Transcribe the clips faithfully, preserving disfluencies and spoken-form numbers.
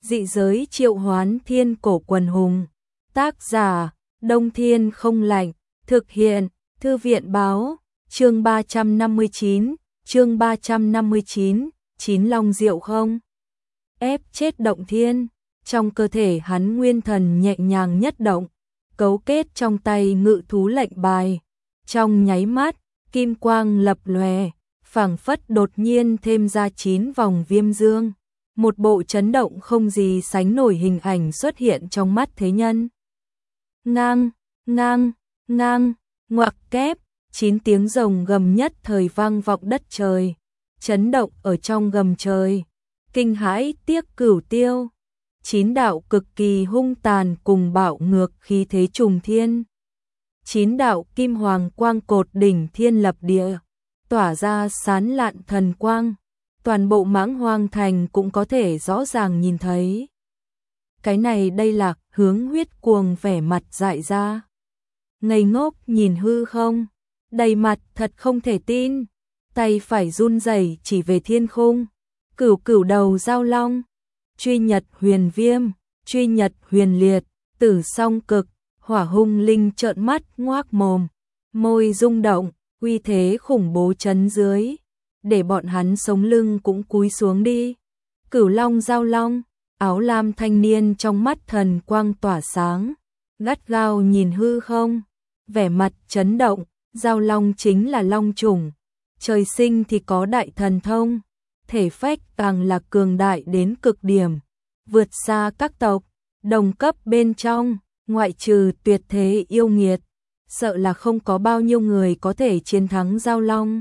Dị giới triệu hoán thiên cổ quần hùng. Tác giả, Đông Thiên không lạnh. Thực hiện, Thư viện báo. Chương ba trăm năm mươi chín, chương ba trăm năm mươi chín, chín long diệu không? Ép chết động thiên. Trong cơ thể hắn nguyên thần nhẹ nhàng nhất động, cấu kết trong tay ngự thú lệnh bài. Trong nháy mắt, kim quang lập lòe, phảng phất đột nhiên thêm ra chín vòng viêm dương. Một bộ chấn động không gì sánh nổi hình ảnh xuất hiện trong mắt thế nhân. Ngang, ngang, ngang, ngoặc kép, chín tiếng rồng gầm nhất thời vang vọng đất trời, chấn động ở trong gầm trời, kinh hãi tiếc cửu tiêu. Chín đạo cực kỳ hung tàn cùng bạo ngược khí thế trùng thiên. Chín đạo kim hoàng quang cột đỉnh thiên lập địa, tỏa ra sán lạn thần quang. Toàn bộ Mãng Hoang Thành cũng có thể rõ ràng nhìn thấy. Cái này đây là Hướng Huyết Cuồng vẻ mặt dại ra. Ngây ngốc nhìn hư không, đầy mặt thật không thể tin, tay phải run rẩy chỉ về thiên khung. Cửu cửu đầu giao long, truy nhật huyền viêm, truy nhật huyền liệt, tử song cực, hỏa hung linh trợn mắt ngoác mồm, môi rung động, uy thế khủng bố chấn dưới. Để bọn hắn sống lưng cũng cúi xuống đi. Cửu long giao long, áo lam thanh niên trong mắt thần quang tỏa sáng, gắt gao nhìn hư không, vẻ mặt chấn động. Giao long chính là long chủng, trời sinh thì có đại thần thông, thể phách càng là cường đại đến cực điểm, vượt xa các tộc đồng cấp bên trong, ngoại trừ tuyệt thế yêu nghiệt, sợ là không có bao nhiêu người có thể chiến thắng giao long.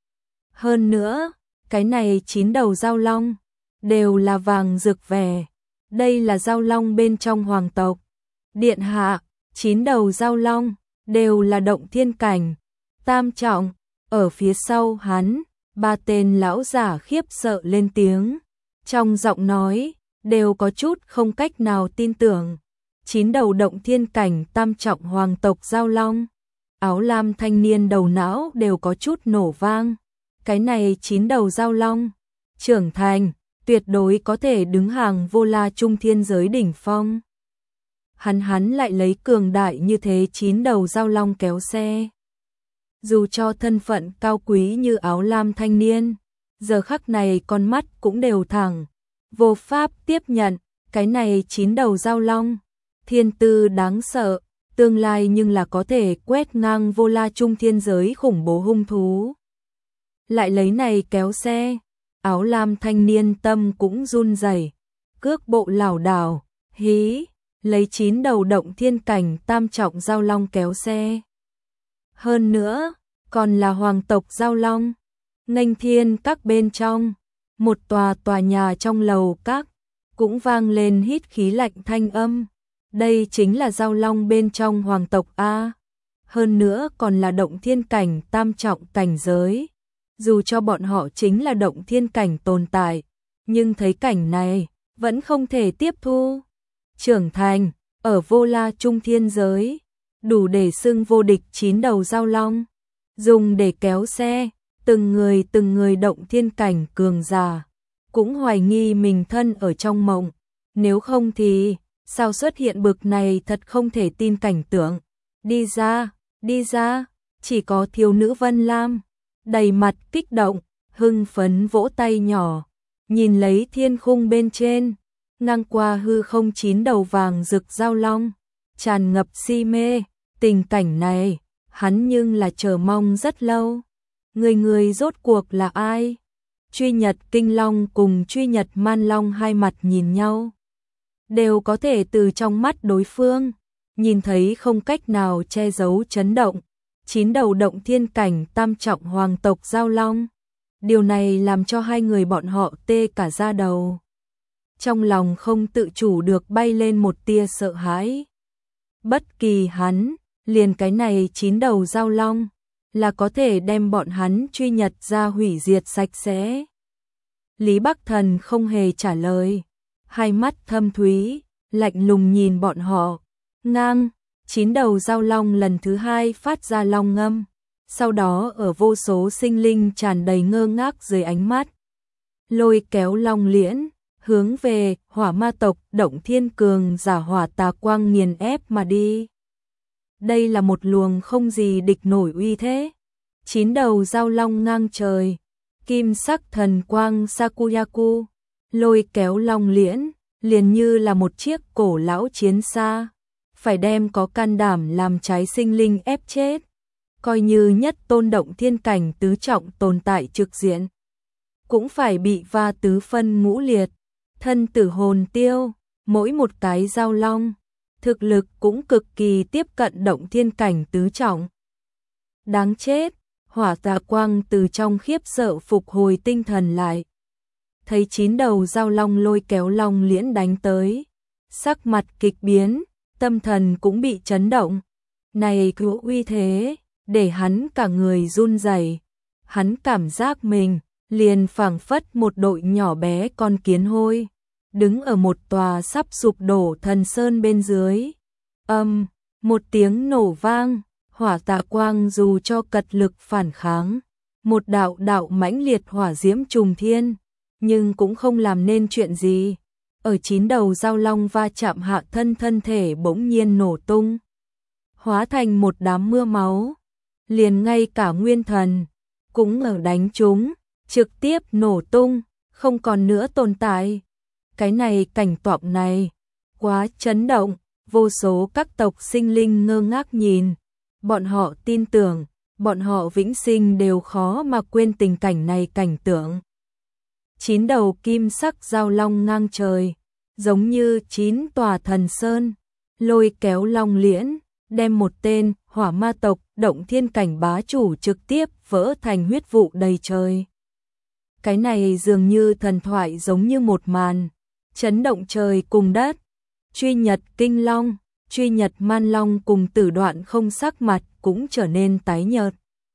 Hơn nữa, cái này chín đầu giao long đều là vàng rực vẻ. Đây là giao long bên trong hoàng tộc. Điện hạ, chín đầu giao long đều là động thiên cảnh tam trọng. Ở phía sau hắn, ba tên lão giả khiếp sợ lên tiếng, trong giọng nói đều có chút không cách nào tin tưởng. Chín đầu động thiên cảnh tam trọng hoàng tộc giao long. Áo lam thanh niên đầu não đều có chút nổ vang. Cái này chín đầu giao long, trưởng thành, tuyệt đối có thể đứng hàng vô la trung thiên giới đỉnh phong. Hắn hắn lại lấy cường đại như thế chín đầu giao long kéo xe. Dù cho thân phận cao quý như áo lam thanh niên, giờ khắc này con mắt cũng đều thẳng, vô pháp tiếp nhận, cái này chín đầu giao long, thiên tư đáng sợ, tương lai nhưng là có thể quét ngang vô la trung thiên giới khủng bố hung thú. Lại lấy này kéo xe, áo lam thanh niên tâm cũng run rẩy, cước bộ lảo đảo, hí, lấy chín đầu động thiên cảnh tam trọng giao long kéo xe. Hơn nữa, còn là hoàng tộc giao long, nghênh thiên các bên trong, một tòa tòa nhà trong lầu các, cũng vang lên hít khí lạnh thanh âm. Đây chính là giao long bên trong hoàng tộc A. Hơn nữa còn là động thiên cảnh tam trọng cảnh giới. Dù cho bọn họ chính là động thiên cảnh tồn tại, nhưng thấy cảnh này, vẫn không thể tiếp thu. Trưởng thành, ở vô la trung thiên giới, đủ để xưng vô địch chín đầu giao long, dùng để kéo xe, từng người từng người động thiên cảnh cường giả, cũng hoài nghi mình thân ở trong mộng. Nếu không thì, sao xuất hiện bực này thật không thể tin cảnh tượng. Đi ra, đi ra, chỉ có thiếu nữ Vân Lam đầy mặt kích động, hưng phấn vỗ tay nhỏ, nhìn lấy thiên khung bên trên, ngang qua hư không chín đầu vàng rực giao long, tràn ngập si mê. Tình cảnh này, hắn nhưng là chờ mong rất lâu. Người người rốt cuộc là ai? Truy Nhật Kinh Long cùng Truy Nhật Man Long hai mặt nhìn nhau, đều có thể từ trong mắt đối phương nhìn thấy không cách nào che giấu chấn động. Chín đầu động thiên cảnh tam trọng hoàng tộc giao long. Điều này làm cho hai người bọn họ tê cả da đầu. Trong lòng không tự chủ được bay lên một tia sợ hãi. Bất kỳ hắn, liền cái này chín đầu giao long, là có thể đem bọn hắn truy nhật ra hủy diệt sạch sẽ. Lý Bắc Thần không hề trả lời. Hai mắt thâm thúy, lạnh lùng nhìn bọn họ. Ngang. Chín đầu giao long lần thứ hai phát ra long ngâm, sau đó ở vô số sinh linh tràn đầy ngơ ngác dưới ánh mắt, lôi kéo long liễn, hướng về Hỏa Ma tộc Động Thiên cường giả hỏa tà quang nghiền ép mà đi. Đây là một luồng không gì địch nổi uy thế. Chín đầu giao long ngang trời, kim sắc thần quang Sakuyaku, lôi kéo long liễn, liền như là một chiếc cổ lão chiến xa, phải đem có can đảm làm trái sinh linh ép chết. Coi như nhất tôn động thiên cảnh tứ trọng tồn tại trực diện, cũng phải bị va tứ phân ngũ liệt, thân tử hồn tiêu. Mỗi một cái giao long, thực lực cũng cực kỳ tiếp cận động thiên cảnh tứ trọng. Đáng chết, hỏa tà quang từ trong khiếp sợ phục hồi tinh thần lại. Thấy chín đầu giao long lôi kéo long liễn đánh tới, sắc mặt kịch biến, tâm thần cũng bị chấn động. Này cứu uy thế, để hắn cả người run rẩy. Hắn cảm giác mình liền phảng phất một đội nhỏ bé con kiến hôi, đứng ở một tòa sắp sụp đổ thần sơn bên dưới. Âm, một tiếng nổ vang, hỏa tà quang dù cho cật lực phản kháng, một đạo đạo mãnh liệt hỏa diễm trùng thiên, nhưng cũng không làm nên chuyện gì. Ở chín đầu giao long va chạm hạ, thân thân thể bỗng nhiên nổ tung, hóa thành một đám mưa máu. Liền ngay cả nguyên thần cũng ở đánh chúng, trực tiếp nổ tung, không còn nữa tồn tại. Cái này cảnh tượng này quá chấn động, vô số các tộc sinh linh ngơ ngác nhìn. Bọn họ tin tưởng, bọn họ vĩnh sinh đều khó mà quên tình cảnh này cảnh tượng. Chín đầu kim sắc giao long ngang trời, giống như chín tòa thần sơn, lôi kéo long liễn, đem một tên hỏa ma tộc động thiên cảnh bá chủ trực tiếp vỡ thành huyết vụ đầy trời. Cái này dường như thần thoại, giống như một màn chấn động trời cùng đất. Truy Nhật Kinh Long, Truy Nhật Man Long cùng Tử Đoạn Không sắc mặt cũng trở nên tái nhợt.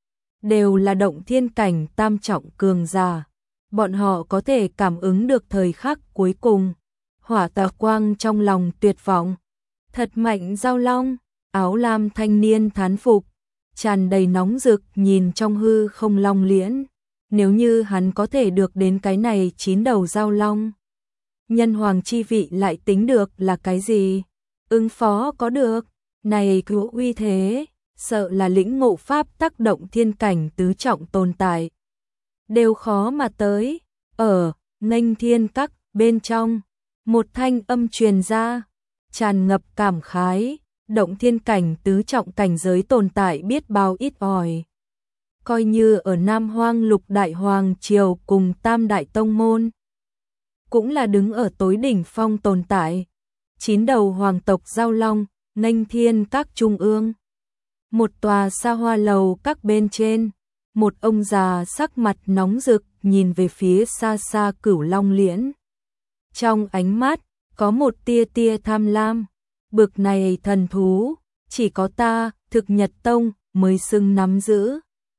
Đều là động thiên cảnh tam trọng cường giả, bọn họ có thể cảm ứng được thời khắc cuối cùng. Hỏa tà quang trong lòng tuyệt vọng. Thật mạnh giao long. Áo lam thanh niên thán phục, tràn đầy nóng rực nhìn trong hư không long liễn. Nếu như hắn có thể được đến cái này chín đầu giao long, nhân hoàng chi vị lại tính được là cái gì? Ứng phó có được, này cứu uy thế, sợ là lĩnh ngộ pháp tác động thiên cảnh tứ trọng tồn tại. Đều khó mà tới. Ở Nghênh Thiên Các bên trong, một thanh âm truyền ra, tràn ngập cảm khái. Động thiên cảnh tứ trọng cảnh giới tồn tại biết bao ít ỏi. Coi như ở Nam Hoang Lục Đại Hoàng Triều cùng Tam Đại Tông Môn, cũng là đứng ở tối đỉnh phong tồn tại. Chín đầu hoàng tộc giao long, Nghênh Thiên Các trung ương. Một tòa xa hoa lầu các bên trên, một ông già sắc mặt nóng rực nhìn về phía xa xa Cửu Long liễn. Trong ánh mắt, có một tia tia tham lam. Bực này thần thú, chỉ có ta, Thực Nhật Tông, mới xưng nắm giữ.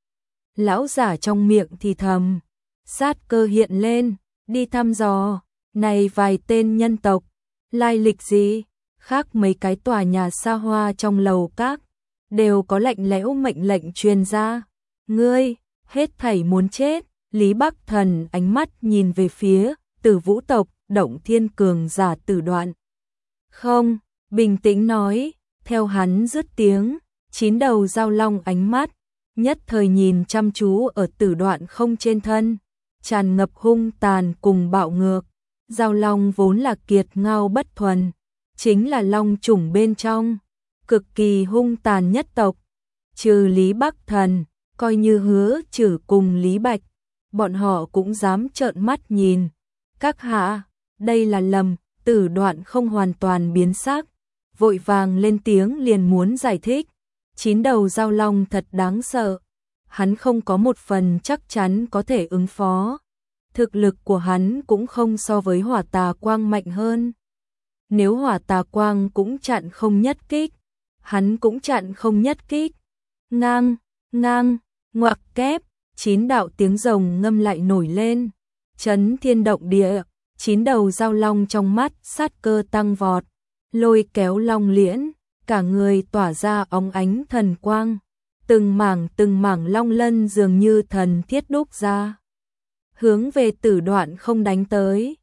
Lão giả trong miệng thì thầm, sát cơ hiện lên, đi thăm dò, này vài tên nhân tộc, lai lịch gì, khác mấy cái tòa nhà xa hoa trong lầu các, đều có lạnh lẽo mệnh lệnh truyền ra. Ngươi, hết thảy muốn chết. Lý Bắc Thần ánh mắt nhìn về phía Tử Vũ tộc, động thiên cường giả Tử Đoạn. Không. Bình tĩnh nói, theo hắn dứt tiếng, chín đầu giao long ánh mắt, nhất thời nhìn chăm chú ở Tử Đoạn Không trên thân, tràn ngập hung tàn cùng bạo ngược. Giao long vốn là kiệt ngao bất thuần, chính là long chủng bên trong, cực kỳ hung tàn nhất tộc. Trừ Lý Bắc Thần, coi như Hứa Trử cùng Lý Bạch, bọn họ cũng dám trợn mắt nhìn. Các hạ, đây là lầm. Tử Đoạn Không hoàn toàn biến sắc, vội vàng lên tiếng liền muốn giải thích. Chín đầu giao long thật đáng sợ, hắn không có một phần chắc chắn có thể ứng phó. Thực lực của hắn cũng không so với hỏa tà quang mạnh hơn. Nếu hỏa tà quang cũng chặn không nhất kích, hắn cũng chặn không nhất kích. Ngang, ngang, ngoặc kép, chín đạo tiếng rồng ngâm lại nổi lên, chấn thiên động địa. Chín đầu giao long trong mắt sát cơ tăng vọt, lôi kéo long liễn, cả người tỏa ra óng ánh thần quang, từng mảng từng mảng long lân dường như thần thiết đúc ra, hướng về Tử Đoạn Không đánh tới.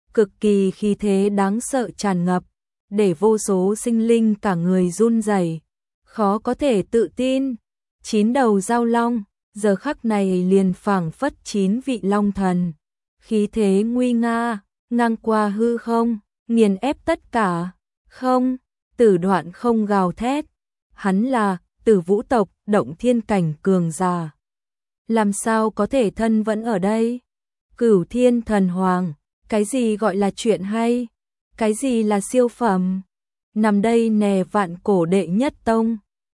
cực kỳ khí thế đáng sợ tràn ngập, để vô số sinh linh cả người run rẩy, khó có thể tự tin. Chín đầu giao long, giờ khắc này liền phảng phất chín vị long thần, khí thế nguy nga, ngang qua hư không, nghiền ép tất cả. Không, Tử Đoạn không gào thét, hắn là Tử Vũ tộc động thiên cảnh cường giả. Làm sao có thể thân vẫn ở đây? Cửu Thiên Thần Hoàng, cái gì gọi là chuyện hay? Cái gì là siêu phẩm? Nằm đây nè vạn cổ đệ nhất tông.